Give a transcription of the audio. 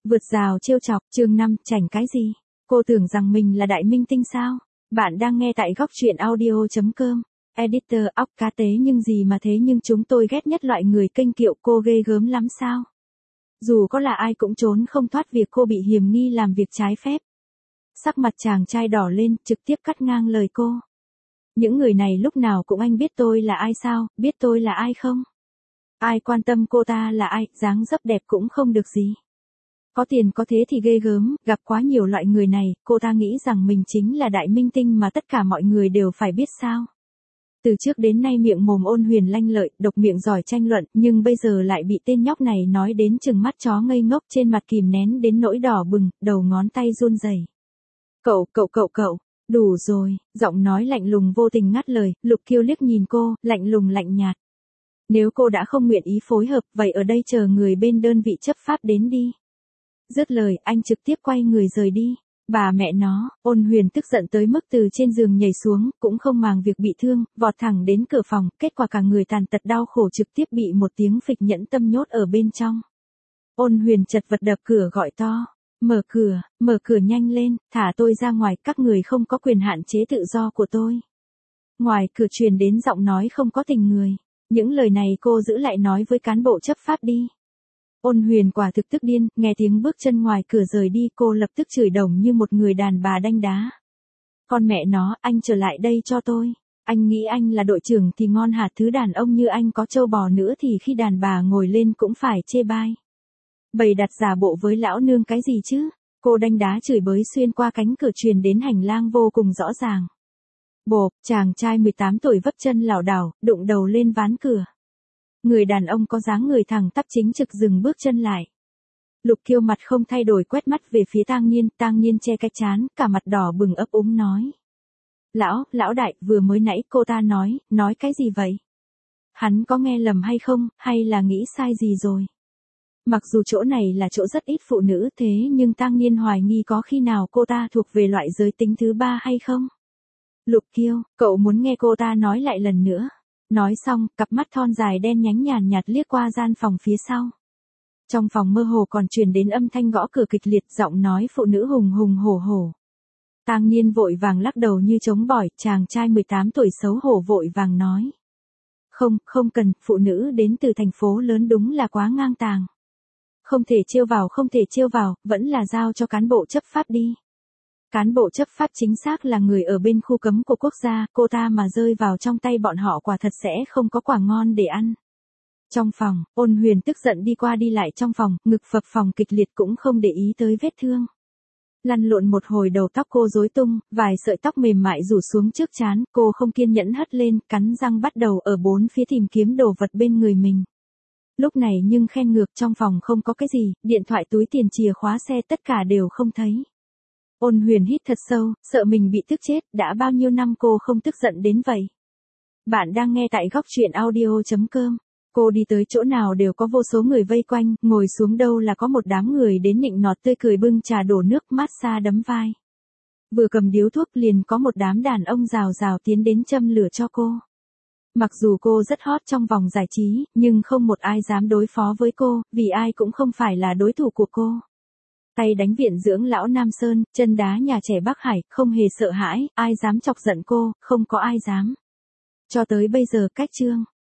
Vượt rào trêu chọc, chương 5, chảnh cái gì? Cô tưởng rằng mình là đại minh tinh sao? Bạn đang nghe tại góc truyện audio.com. Editor óc cá tế nhưng gì mà thế, nhưng chúng tôi ghét nhất loại người kênh kiệu, cô ghê gớm lắm sao? Dù có là ai cũng trốn không thoát việc cô bị hiềm nghi làm việc trái phép. Sắc mặt chàng trai đỏ lên, trực tiếp cắt ngang lời cô. Những người này lúc nào cũng anh biết tôi là ai sao, biết tôi là ai không? Ai quan tâm cô ta là ai, dáng dấp đẹp cũng không được gì. Có tiền có thế thì ghê gớm, gặp quá nhiều loại người này, cô ta nghĩ rằng mình chính là đại minh tinh mà tất cả mọi người đều phải biết sao. Từ trước đến nay miệng mồm ôn huyền lanh lợi, độc miệng giỏi tranh luận, nhưng bây giờ lại bị tên nhóc này nói đến chừng mắt chó ngây ngốc, trên mặt kìm nén đến nỗi đỏ bừng, đầu ngón tay run rẩy. Cậu, đủ rồi, giọng nói lạnh lùng vô tình ngắt lời, Lục Kiêu liếc nhìn cô, lạnh lùng lạnh nhạt. Nếu cô đã không nguyện ý phối hợp, vậy ở đây chờ người bên đơn vị chấp pháp đến đi. Dứt lời, anh trực tiếp quay người rời đi. Bà mẹ nó, ôn huyền tức giận tới mức từ trên giường nhảy xuống, cũng không màng việc bị thương, vọt thẳng đến cửa phòng, kết quả cả người tàn tật đau khổ trực tiếp bị một tiếng phịch nhẫn tâm nhốt ở bên trong. Ôn huyền chật vật đập cửa gọi to. Mở cửa nhanh lên, thả tôi ra ngoài, các người không có quyền hạn chế tự do của tôi. Ngoài cửa truyền đến giọng nói không có tình người. Những lời này cô giữ lại nói với cán bộ chấp pháp đi. Ôn huyền quả thực tức điên, nghe tiếng bước chân ngoài cửa rời đi, cô lập tức chửi đồng như một người đàn bà đanh đá. Con mẹ nó, anh trở lại đây cho tôi. Anh nghĩ anh là đội trưởng thì ngon hạt, thứ đàn ông như anh có trâu bò nữa thì khi đàn bà ngồi lên cũng phải chê bai. Bày đặt giả bộ với lão nương cái gì chứ? Cô đanh đá chửi bới xuyên qua cánh cửa truyền đến hành lang vô cùng rõ ràng. Bộp, chàng trai 18 tuổi vấp chân lảo đảo, đụng đầu lên ván cửa. Người đàn ông có dáng người thẳng tắp chính trực dừng bước chân lại. Lục Kiêu mặt không thay đổi quét mắt về phía Tang Nhiên che cái trán, cả mặt đỏ bừng ấp úng nói. Lão đại, vừa mới nãy cô ta nói cái gì vậy? Hắn có nghe lầm hay không, hay là nghĩ sai gì rồi? Mặc dù chỗ này là chỗ rất ít phụ nữ thế nhưng Tang Nhiên hoài nghi có khi nào cô ta thuộc về loại giới tính thứ ba hay không? Lục Kiêu, cậu muốn nghe cô ta nói lại lần nữa. Nói xong, cặp mắt thon dài đen nhánh nhàn nhạt liếc qua gian phòng phía sau. Trong phòng mơ hồ còn truyền đến âm thanh gõ cửa kịch liệt, giọng nói phụ nữ hùng hùng hổ hổ. Tang Nhiên vội vàng lắc đầu như chống bỏi, chàng trai 18 tuổi xấu hổ vội vàng nói. Không cần, phụ nữ đến từ thành phố lớn đúng là quá ngang tàng. Không thể trêu vào, vẫn là giao cho cán bộ chấp pháp đi. Cán bộ chấp pháp chính xác là người ở bên khu cấm của quốc gia, cô ta mà rơi vào trong tay bọn họ quả thật sẽ không có quả ngon để ăn. Trong phòng, ôn huyền tức giận đi qua đi lại trong phòng, ngực phập phồng kịch liệt cũng không để ý tới vết thương. Lăn lộn một hồi đầu tóc cô rối tung, vài sợi tóc mềm mại rủ xuống trước trán, cô không kiên nhẫn hất lên, cắn răng bắt đầu ở bốn phía tìm kiếm đồ vật bên người mình. Lúc này nhưng khen ngược, trong phòng không có cái gì, điện thoại, túi tiền, chìa khóa xe tất cả đều không thấy. Ôn huyền hít thật sâu, sợ mình bị tức chết, đã bao nhiêu năm cô không tức giận đến vậy. Bạn đang nghe tại góc truyện audio.com. Cô đi tới chỗ nào đều có vô số người vây quanh, ngồi xuống đâu là có một đám người đến nịnh nọt tươi cười bưng trà đổ nước massage đấm vai. Vừa cầm điếu thuốc liền có một đám đàn ông rào rào tiến đến châm lửa cho cô. Mặc dù cô rất hot trong vòng giải trí, nhưng không một ai dám đối phó với cô, vì ai cũng không phải là đối thủ của cô. Tay đánh viện dưỡng lão Nam Sơn, chân đá nhà trẻ Bắc Hải, không hề sợ hãi, ai dám chọc giận cô, không có ai dám. Cho tới bây giờ cách chương.